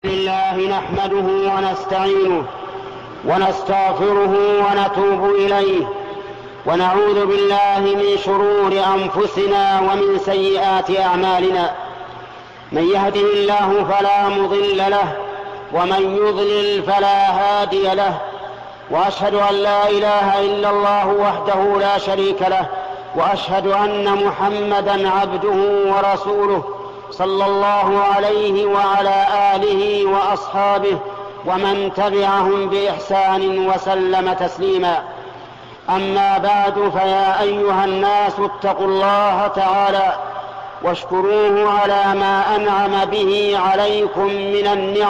لله نحمده ونستعينه ونستغفره ونتوب إليه ونعوذ بالله من شرور أنفسنا ومن سيئات أعمالنا. من يهده الله فلا مضل له ومن يضلل فلا هادي له، وأشهد أن لا إله إلا الله وحده لا شريك له، وأشهد أن محمدا عبده ورسوله صلى الله عليه وعلى آله وأصحابه ومن تبعهم بإحسان وسلم تسليما. أما بعد، فيا أيها الناس اتقوا الله تعالى واشكروه على ما أنعم به عليكم من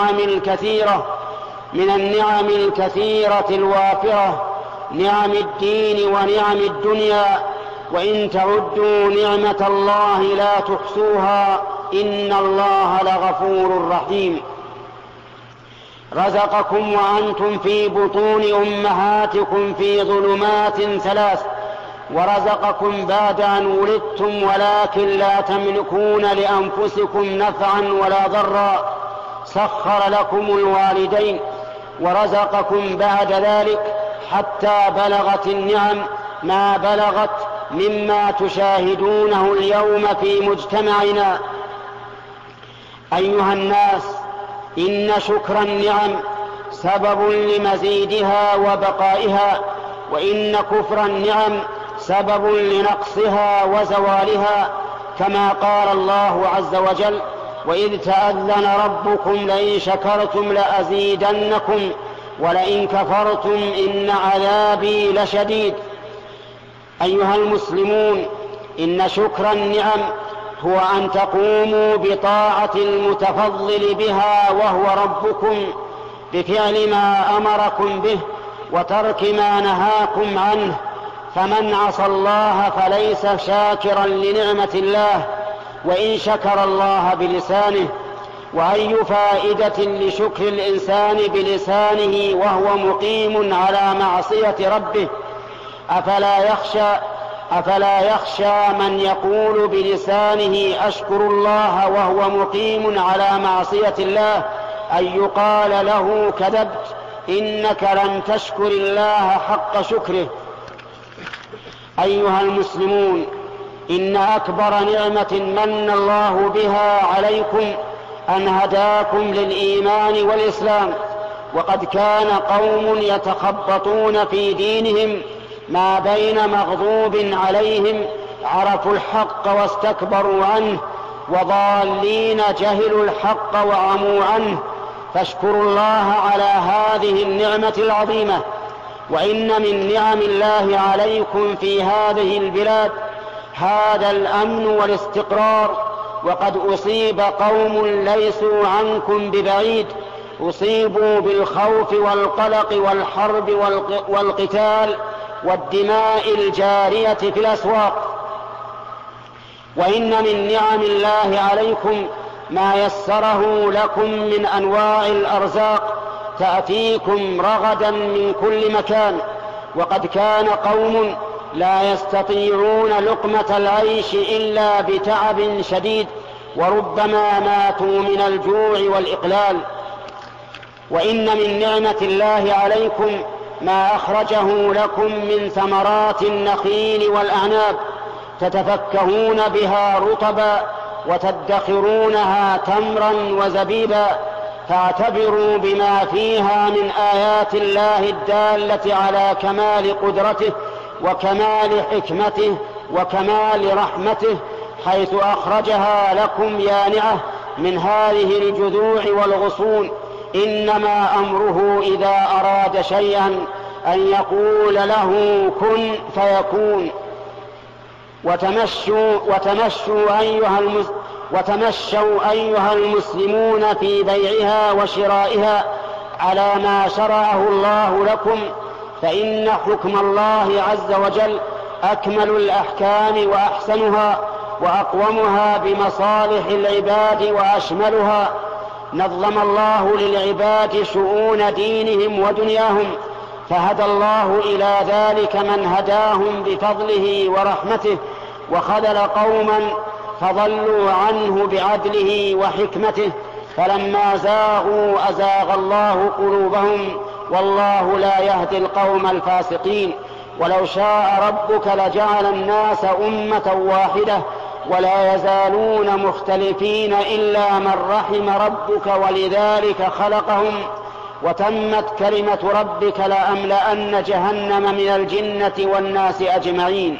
النعم الكثيرة الوافرة، نعم الدين ونعم الدنيا، وإن تعدوا نعمة الله لا تحصوها إن الله لغفور رحيم. رزقكم وأنتم في بطون أمهاتكم في ظلمات ثلاث، ورزقكم بعد أن ولدتم ولكن لا تملكون لأنفسكم نفعا ولا ضرا، سخر لكم الوالدين، ورزقكم بعد ذلك حتى بلغت النعم ما بلغت مما تشاهدونه اليوم في مجتمعنا. أيها الناس، إن شكر النعم سبب لمزيدها وبقائها، وإن كفر النعم سبب لنقصها وزوالها، كما قال الله عز وجل: وإذ تأذن ربكم لئن شكرتم لأزيدنكم ولئن كفرتم إن عذابي لشديد. أيها المسلمون، إن شكر النعم هو أن تقوموا بطاعة المتفضل بها وهو ربكم، بفعل ما أمركم به وترك ما نهاكم عنه. فمن عصى الله فليس شاكرا لنعمة الله، وإن شكر الله بلسانه. وأي فائدة لشكر الإنسان بلسانه وهو مقيم على معصية ربه؟ أفلا يخشى من يقول بلسانه أشكر الله وهو مقيم على معصية الله أن يقال له: كذبت، إنك لم تشكر الله حق شكره. أيها المسلمون، إن أكبر نعمة من الله بها عليكم أن هداكم للإيمان والإسلام. وقد كان قوم يتخبطون في دينهم ما بين مغضوب عليهم عرفوا الحق واستكبروا عنه، وضالين جهلوا الحق وعموا عنه. فاشكروا الله على هذه النعمة العظيمة. وإن من نعم الله عليكم في هذه البلاد هذا الأمن والاستقرار. وقد أصيب قوم ليسوا عنكم ببعيد، أصيبوا بالخوف والقلق والحرب والقتال والدماء الجارية في الأسواق. وإن من نعم الله عليكم ما يسره لكم من أنواع الأرزاق تأتيكم رغدا من كل مكان. وقد كان قوم لا يستطيعون لقمة العيش إلا بتعب شديد، وربما ماتوا من الجوع والإقلال. وإن من نعمة الله عليكم ما أخرجه لكم من ثمرات النخيل والأعناب، تتفكهون بها رطبا وتدخرونها تمرا وزبيبا. فاعتبروا بما فيها من آيات الله الدالة على كمال قدرته وكمال حكمته وكمال رحمته، حيث أخرجها لكم يانعة من هذه الجذوع والغصون. إنما أمره إذا أراد شيئا أن يقول له كن فيكون. وتمشوا أيها المسلمون في بيعها وشرائها على ما شرعه الله لكم، فإن حكم الله عز وجل أكمل الأحكام وأحسنها وأقومها بمصالح العباد وأشملها. نظم الله للعباد شؤون دينهم ودنياهم، فهدى الله إلى ذلك من هداهم بفضله ورحمته، وخذل قوما فضلوا عنه بعدله وحكمته. فلما زاغوا أزاغ الله قلوبهم والله لا يهدي القوم الفاسقين. ولو شاء ربك لجعل الناس أمة واحدة ولا يزالون مختلفين إلا من رحم ربك ولذلك خلقهم وتمت كلمة ربك لأملأن جهنم من الجنة والناس أجمعين.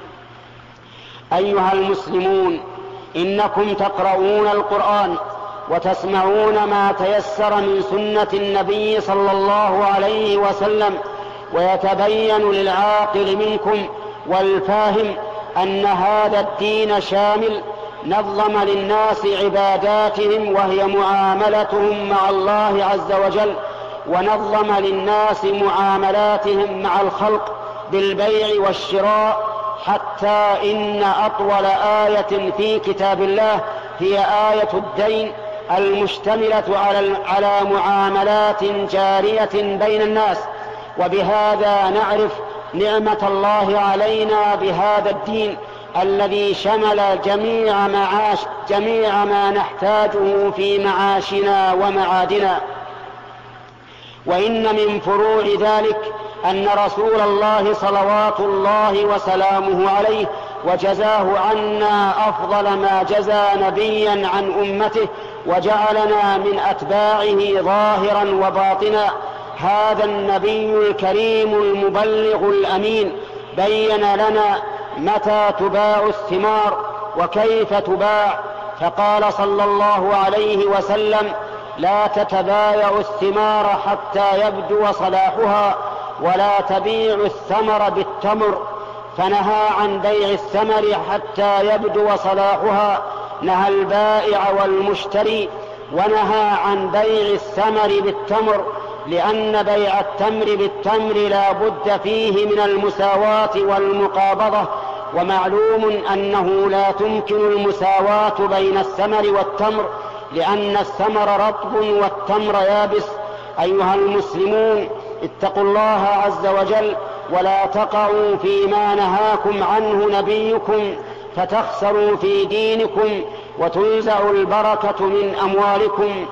أيها المسلمون، إنكم تقرؤون القرآن وتسمعون ما تيسر من سنة النبي صلى الله عليه وسلم، ويتبين للعاقل منكم والفاهم أن هذا الدين شامل، نظم للناس عباداتهم وهي معاملتهم مع الله عز وجل، ونظم للناس معاملاتهم مع الخلق بالبيع والشراء، حتى إن أطول آية في كتاب الله هي آية الدين المشتملة على معاملات جارية بين الناس. وبهذا نعرف نعمة الله علينا بهذا الدين الذي شمل جميع ما نحتاجه في معاشنا ومعادنا. وإن من فروع ذلك أن رسول الله صلوات الله وسلامه عليه وجزاه عنا أفضل ما جزى نبيا عن أمته وجعلنا من أتباعه ظاهرا وباطنا، هذا النبي الكريم المبلغ الأمين بين لنا متى تباع الثمار وكيف تباع، فقال صلى الله عليه وسلم: لا تتبايعوا الثمار حتى يبدو صلاحها ولا تبيعوا الثمر بالتمر، فنهى عن بيع الثمر حتى يبدو صلاحها، نهى البائع والمشتري، ونهى عن بيع الثمر بالتمر، لأن بيع التمر بالتمر لا بد فيه من المساواة والمقابضة، ومعلوم أنه لا تمكن المساواة بين الثمر والتمر لأن الثمر رطب والتمر يابس. أيها المسلمون، اتقوا الله عز وجل ولا تقعوا فيما نهاكم عنه نبيكم فتخسروا في دينكم وتنزع البركة من أموالكم.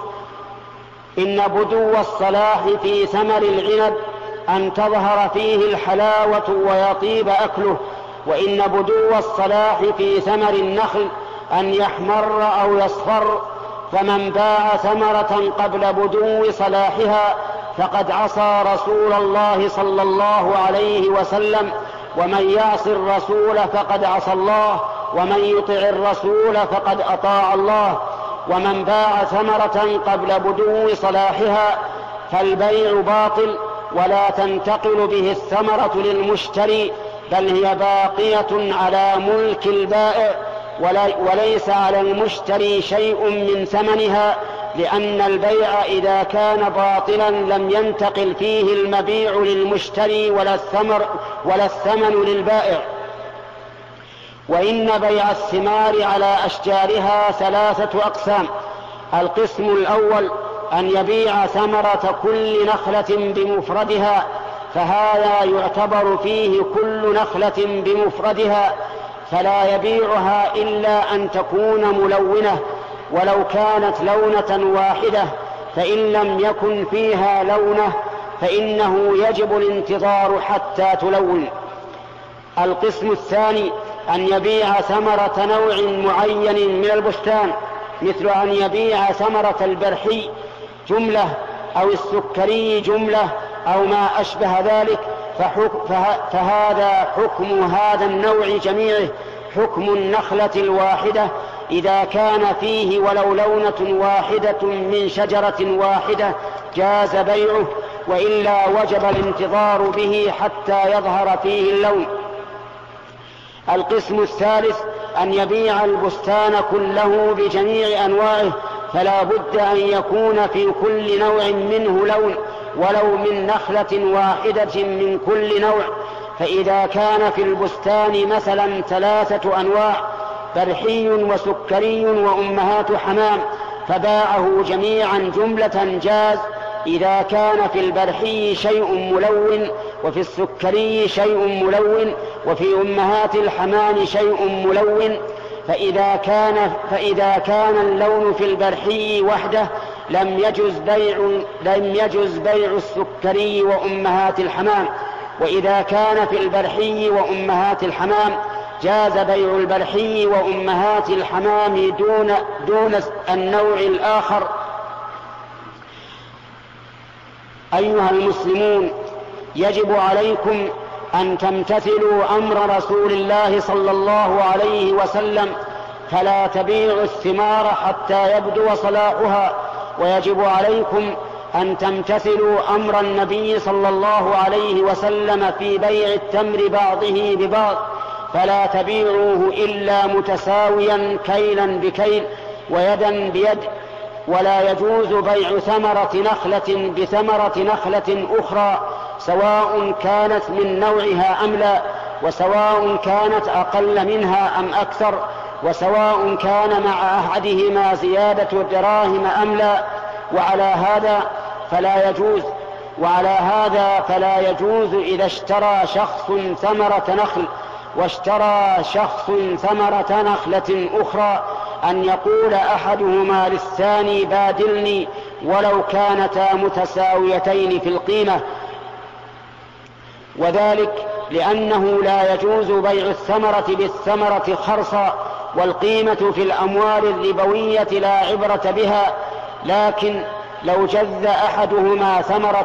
إن بدو الصلاح في ثمر العنب أن تظهر فيه الحلاوة ويطيب أكله، وإن بدو الصلاح في ثمر النخل أن يحمر أو يصفر، فمن باع ثمرة قبل بدو صلاحها فقد عصى رسول الله صلى الله عليه وسلم، ومن يعص الرسول فقد عصى الله، ومن يطع الرسول فقد أطاع الله. ومن باع ثمرة قبل بدو صلاحها فالبيع باطل، ولا تنتقل به الثمرة للمشتري، بل هي باقية على ملك البائع، وليس على المشتري شيء من ثمنها، لأن البيع إذا كان باطلا لم ينتقل فيه المبيع للمشتري ولا الثمن للبائع. وإن بيع الثمار على أشجارها 3 أقسام: القسم الأول أن يبيع ثمرة كل نخلة بمفردها، فهذا يعتبر فيه كل نخلة بمفردها، فلا يبيعها إلا أن تكون ملونة، ولو كانت لونة واحدة، فإن لم يكن فيها لونة فإنه يجب الانتظار حتى تلون. القسم الثاني أن يبيع ثمرة نوع معين من البستان، مثل أن يبيع ثمرة البرحي جملة أو السكري جملة أو ما أشبه ذلك، فهذا حكم هذا النوع جميعه حكم النخلة الواحدة إذا كان فيه ولو لونة واحدة من شجرة واحدة جاز بيعه، وإلا وجب الانتظار به حتى يظهر فيه اللون. القسم الثالث أن يبيع البستان كله بجميع أنواعه، فلا بد أن يكون في كل نوع منه لون ولو من نخلة واحدة من كل نوع. فإذا كان في البستان مثلا 3 أنواع: برحي وسكري وأمهات حمام، فباعه جميعا جملة جاز، إذا كان في البرحي شيء ملون وفي السكري شيء ملون وفي أمهات الحمام شيء ملون. فإذا كان اللون في البرحي وحده لم يجز بيع السكري وأمهات الحمام، وإذا كان في البرحي وأمهات الحمام جاز بيع البرحي وأمهات الحمام دون النوع الآخر. أيها المسلمون، يجب عليكم أن تمتثلوا أمر رسول الله صلى الله عليه وسلم، فلا تبيعوا الثمار حتى يبدو صلاحها، ويجب عليكم أن تمتثلوا أمر النبي صلى الله عليه وسلم في بيع التمر بعضه ببعض، فلا تبيعوه إلا متساويا كيلا بكيل ويدا بيد. ولا يجوز بيع ثمرة نخلة بثمرة نخلة أخرى سواء كانت من نوعها أم لا، وسواء كانت أقل منها أم أكثر، وسواء كان مع أحدهما زيادة دراهم أم لا. وعلى هذا فلا يجوز إذا اشترى شخص ثمرة نخل واشترى شخص ثمرة نخلة أخرى أن يقول أحدهما للثاني بادلني ولو كانتا متساويتين في القيمة، وذلك لأنه لا يجوز بيع الثمرة بالثمرة خرصا، والقيمة في الأموال الربوية لا عبرة بها. لكن لو جذ أحدهما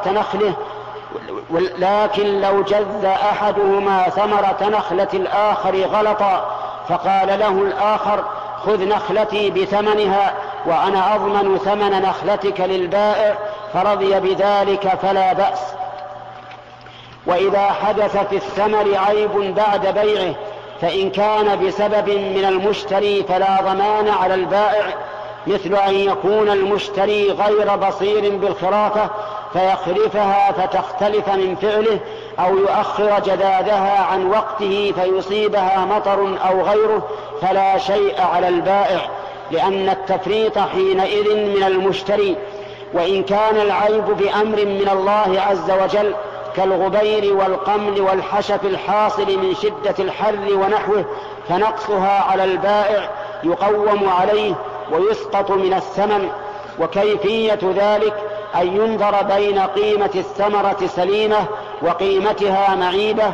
ثمرة نخلة الآخر غلطا، فقال له الآخر خذ نخلتي بثمنها وأنا أضمن ثمن نخلتك للبائع، فرضي بذلك فلا بأس. وإذا حدث في الثمر عيب بعد بيعه فإن كان بسبب من المشتري فلا ضمان على البائع، مثل أن يكون المشتري غير بصير بالخرافة فيخرفها فتختلف من فعله، أو يؤخر جدادها عن وقته فيصيبها مطر أو غيره، فلا شيء على البائع، لأن التفريط حينئذ من المشتري. وإن كان العيب بأمر من الله عز وجل كالغبير والقمل والحشف الحاصل من شدة الحر ونحوه، فنقصها على البائع يقوم عليه ويسقط من الثمن. وكيفية ذلك أن ينظر بين قيمة الثمرة سليمة وقيمتها معيبة،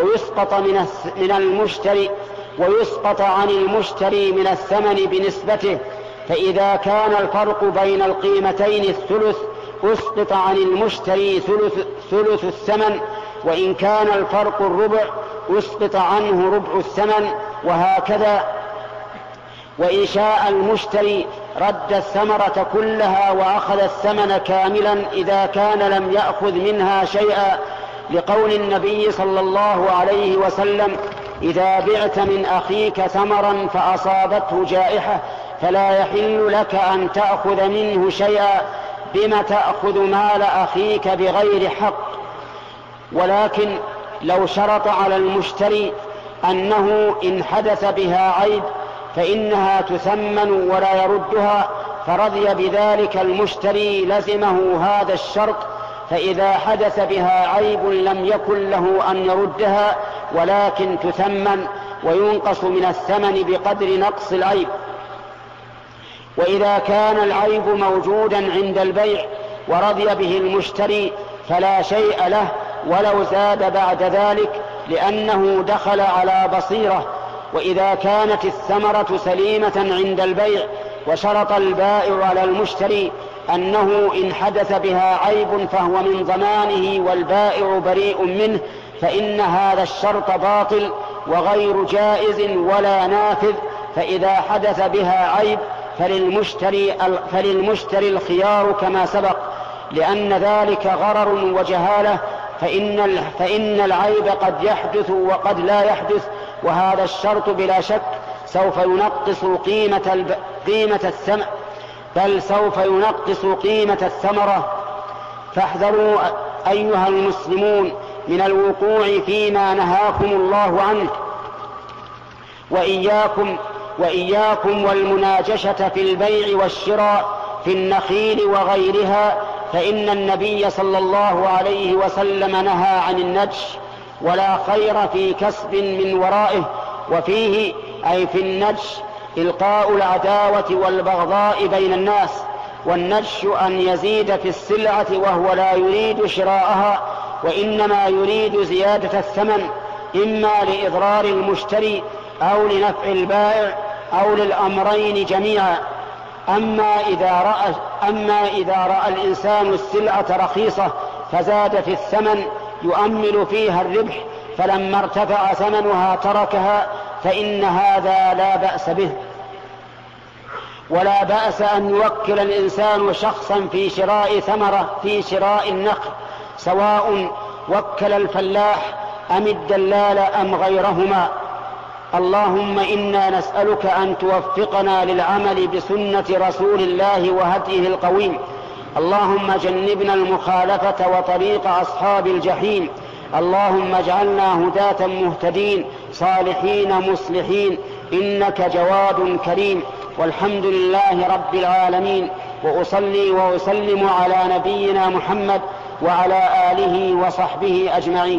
ويسقط عن المشتري من الثمن بنسبته. فإذا كان الفرق بين القيمتين الثلث أسقط عن المشتري ثلث الثمن، وإن كان الفرق الربع أسقط عنه ربع الثمن، وهكذا. وإن شاء المشتري رد الثمرة كلها وأخذ الثمن كاملا إذا كان لم يأخذ منها شيئا، لقول النبي صلى الله عليه وسلم إذا بعت من أخيك ثمرا فأصابته جائحة فلا يحل لك أن تأخذ منه شيئا، بما تأخذ مال أخيك بغير حق. ولكن لو شرط على المشتري أنه إن حدث بها عيب فإنها تثمن ولا يردها، فرضي بذلك المشتري لزمه هذا الشرط، فإذا حدث بها عيب لم يكن له أن يردها، ولكن تثمن وينقص من الثمن بقدر نقص العيب. وإذا كان العيب موجودا عند البيع ورضي به المشتري فلا شيء له ولو زاد بعد ذلك، لأنه دخل على بصيرة. وإذا كانت الثمرة سليمة عند البيع وشرط البائع على المشتري أنه إن حدث بها عيب فهو من ضمانه والبائع بريء منه، فإن هذا الشرط باطل وغير جائز ولا نافذ. فإذا حدث بها عيب فللمشتري الخيار كما سبق، لأن ذلك غرر وجهالة، فإن العيب قد يحدث وقد لا يحدث، وهذا الشرط بلا شك سوف ينقص قيمة الثمرة. فاحذروا أيها المسلمون من الوقوع فيما نهاكم الله عنه، وإياكم والمناجشة في البيع والشراء في النخيل وغيرها، فإن النبي صلى الله عليه وسلم نهى عن النجش، ولا خير في كسب من ورائه. وفيه أي في النجش إلقاء العداوة والبغضاء بين الناس، والنجش أن يزيد في السلعة وهو لا يريد شراءها وإنما يريد زيادة الثمن، إما لإضرار المشتري أو لنفع البائع أو للأمرين جميعا. أما إذا رأى الإنسان السلعة رخيصة فزاد في الثمن يؤمل فيها الربح، فلما ارتفع ثمنها تركها، فإن هذا لا بأس به. ولا بأس أن يوكل الإنسان شخصا في شراء ثمرة، في شراء النخل، سواء وكل الفلاح أم الدلال أم غيرهما. اللهم إنا نسألك أن توفقنا للعمل بسنة رسول الله وهديه القويم. اللهم جنبنا المخالفة وطريق أصحاب الجحيم. اللهم اجعلنا هداة مهتدين صالحين مصلحين، إنك جواد كريم. والحمد لله رب العالمين، وأصلي وأسلم على نبينا محمد وعلى آله وصحبه أجمعين.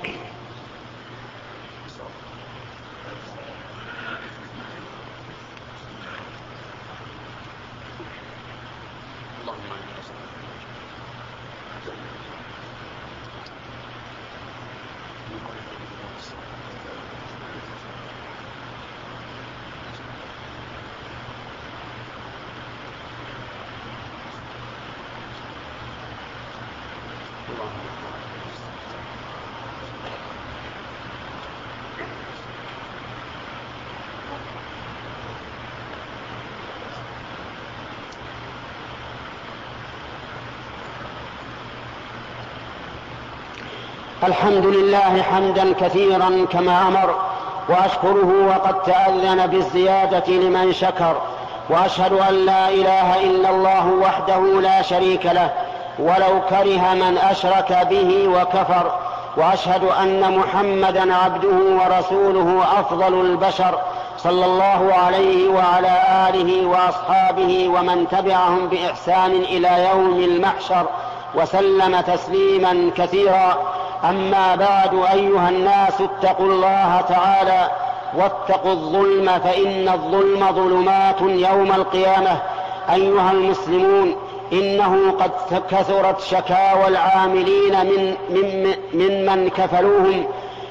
الحمد لله حمدا كثيرا كما أمر، وأشكره وقد تأذن بالزيادة لمن شكر، وأشهد أن لا إله إلا الله وحده لا شريك له ولو كره من أشرك به وكفر، وأشهد أن محمدا عبده ورسوله أفضل البشر، صلى الله عليه وعلى آله وأصحابه ومن تبعهم بإحسان إلى يوم المحشر، وسلم تسليما كثيرا. أما بعد، أيها الناس اتقوا الله تعالى واتقوا الظلم، فإن الظلم ظلمات يوم القيامة. أيها المسلمون، إنه قد كثرت شكاوى العاملين ممن كفلوهم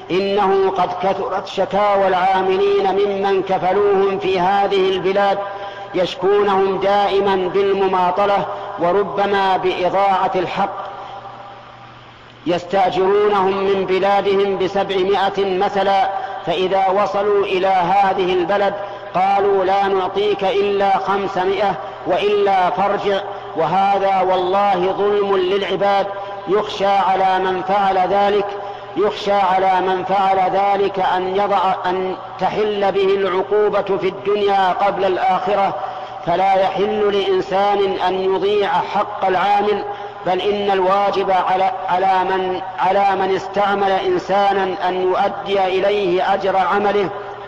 ممن كفلوهم في هذه البلاد، يشكونهم دائما بالمماطلة وربما بإضاعة الحق. يستأجرونهم من بلادهم ب700 مثلا، فإذا وصلوا إلى هذه البلد قالوا لا نعطيك إلا 500 وإلا فارجع، وهذا والله ظلم للعباد. يخشى على من فعل ذلك أن تحل به العقوبة في الدنيا قبل الآخرة، فلا يحل لإنسان أن يضيع حق العامل، بل إن الواجب على من استعمل إنسانا أن يؤدي إليه أجر عمله.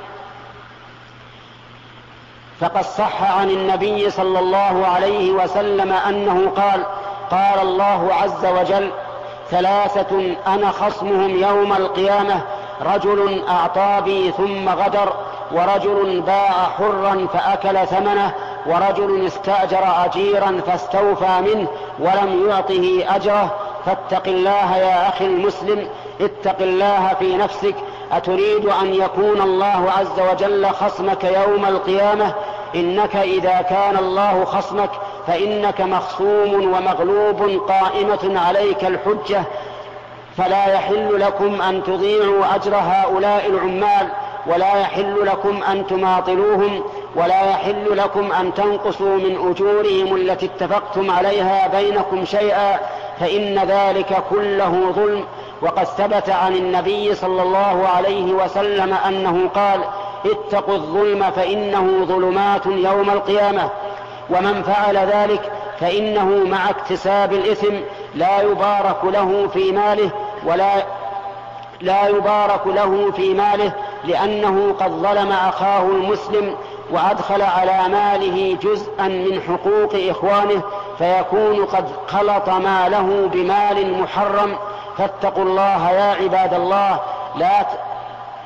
فقد صح عن النبي صلى الله عليه وسلم أنه قال الله عز وجل: 3 أنا خصمهم يوم القيامة: رجل أعطى بي ثم غدر، ورجل باع حرا فأكل ثمنه، ورجل استأجر أجيرا فاستوفى منه ولم يعطه أجره. فاتق الله يا أخي المسلم، اتق الله في نفسك. أتريد أن يكون الله عز وجل خصمك يوم القيامة؟ إنك إذا كان الله خصمك فإنك مخصوم ومغلوب، قائمة عليك الحجة، فلا يحل لكم أن تضيعوا أجر هؤلاء العمال، ولا يحل لكم أن تماطلوهم، ولا يحل لكم أن تنقصوا من أجورهم التي اتفقتم عليها بينكم شيئا، فإن ذلك كله ظلم. وقد ثبت عن النبي صلى الله عليه وسلم أنه قال: اتقوا الظلم فإنه ظلمات يوم القيامة. ومن فعل ذلك فإنه مع اكتساب الإثم لا يبارك له في ماله لأنه قد ظلم أخاه المسلم وأدخل على ماله جزءا من حقوق إخوانه، فيكون قد خلط ماله بمال محرم. فاتقوا الله يا عباد الله،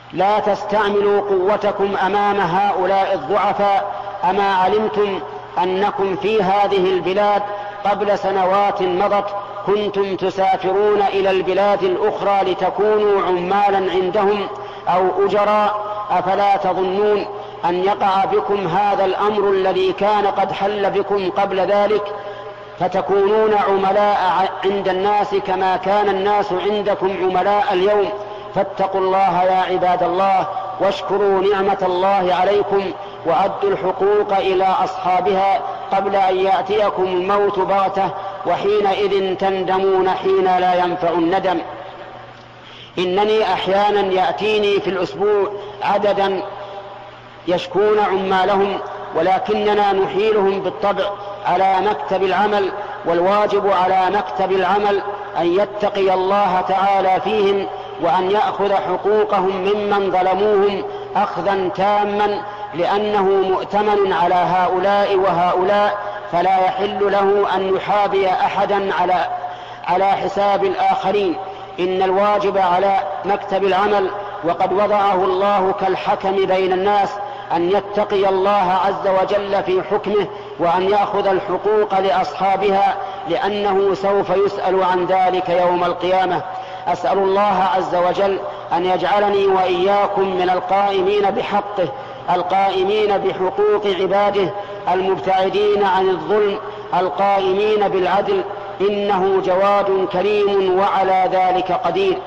لا تستعملوا قوتكم أمام هؤلاء الضعفاء. أما علمتم أنكم في هذه البلاد قبل سنوات مضت كنتم تسافرون إلى البلاد الأخرى لتكونوا عمالا عندهم أو أجراء؟ أفلا تظنون أن يقع بكم هذا الأمر الذي كان قد حل بكم قبل ذلك، فتكونون عملاء عند الناس كما كان الناس عندكم عملاء اليوم؟ فاتقوا الله يا عباد الله، واشكروا نعمة الله عليكم، وأدوا الحقوق إلى أصحابها قبل أن يأتيكم الموت بغتة، وحينئذ تندمون حين لا ينفع الندم. إنني أحيانا يأتيني في الأسبوع عددا يشكون عمالهم، ولكننا نحيلهم بالطبع على مكتب العمل، والواجب على مكتب العمل أن يتقي الله تعالى فيهم، وأن يأخذ حقوقهم ممن ظلموهم أخذا تاما، لأنه مؤتمن على هؤلاء وهؤلاء، فلا يحل له أن يحابي أحدا على حساب الآخرين. إن الواجب على مكتب العمل، وقد وضعه الله كالحكم بين الناس، أن يتقي الله عز وجل في حكمه، وأن يأخذ الحقوق لأصحابها، لأنه سوف يسأل عن ذلك يوم القيامة. أسأل الله عز وجل أن يجعلني وإياكم من القائمين بحقه، القائمين بحقوق عباده، المبتعدين عن الظلم، القائمين بالعدل، إنه جواد كريم وعلى ذلك قدير.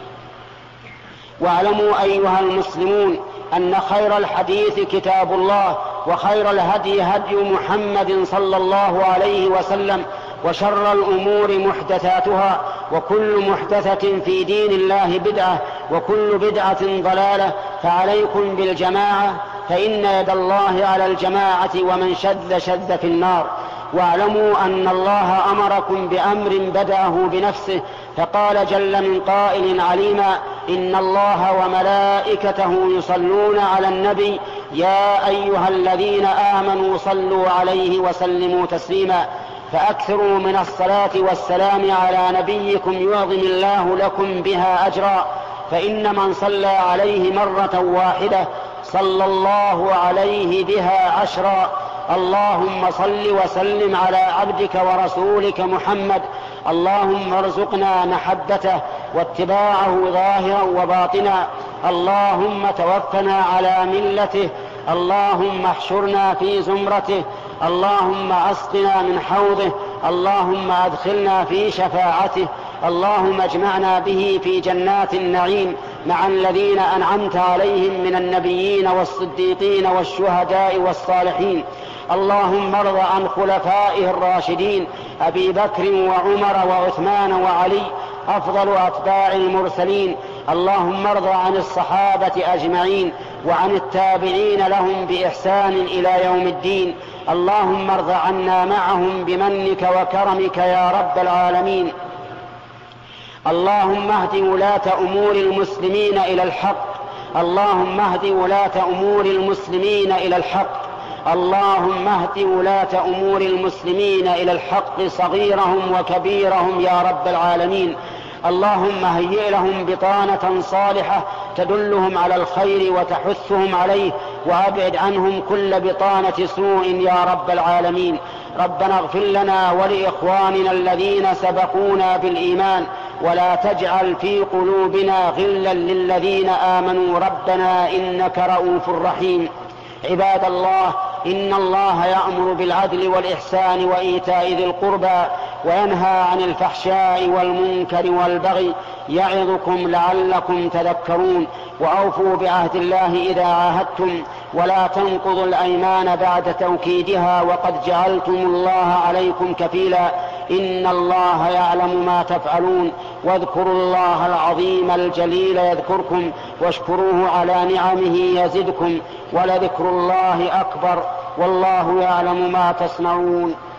واعلموا أيها المسلمون أن خير الحديث كتاب الله، وخير الهدي هدي محمد صلى الله عليه وسلم، وشر الأمور محدثاتها، وكل محدثة في دين الله بدعة، وكل بدعة ضلالة. فعليكم بالجماعة، فإن يد الله على الجماعة، ومن شذ شذ في النار. واعلموا أن الله أمركم بأمر بدأه بنفسه، فقال جل من قائل عليما: إن الله وملائكته يصلون على النبي يا أيها الذين آمنوا صلوا عليه وسلموا تسليما. فأكثروا من الصلاة والسلام على نبيكم يعظم الله لكم بها أجرا، فإن من صلى عليه مرة واحدة صلى الله عليه بها عشرا. اللهم صل وسلم على عبدك ورسولك محمد، اللهم ارزقنا محبته واتباعه ظاهرا وباطنا، اللهم توفنا على ملته، اللهم احشرنا في زمرته، اللهم اسقنا من حوضه، اللهم ادخلنا في شفاعته، اللهم اجمعنا به في جنات النعيم مع الذين أنعمت عليهم من النبيين والصديقين والشهداء والصالحين. اللهم ارض عن خلفائه الراشدين أبي بكر وعمر وعثمان وعلي أفضل أتباع المرسلين. اللهم ارض عن الصحابة أجمعين وعن التابعين لهم بإحسان إلى يوم الدين. اللهم ارض عنا معهم بمنك وكرمك يا رب العالمين. اللهم اهد ولاة أمور المسلمين إلى الحق، اللهم اهد ولاة أمور المسلمين إلى الحق، اللهم اهد ولاة أمور المسلمين إلى الحق صغيرهم وكبيرهم يا رب العالمين. اللهم هيئ لهم بطانة صالحة تدلهم على الخير وتحثهم عليه، وأبعد عنهم كل بطانة سوء يا رب العالمين. ربنا اغفر لنا ولإخواننا الذين سبقونا بالإيمان، ولا تجعل في قلوبنا غلا للذين آمنوا ربنا إنك رؤوف رحيم. عباد الله، إن الله يأمر بالعدل والإحسان وإيتاء ذي القربى، وينهى عن الفحشاء والمنكر والبغي، يعظكم لعلكم تذكرون. وأوفوا بعهد الله إذا عاهدتم، ولا تنقضوا الأيمان بعد توكيدها، وقد جعلتم الله عليكم كفيلا، إن الله يعلم ما تفعلون. واذكروا الله العظيم الجليل يذكركم، واشكروه على نعمه يزدكم، ولذكر الله أكبر، والله يعلم ما تصنعون.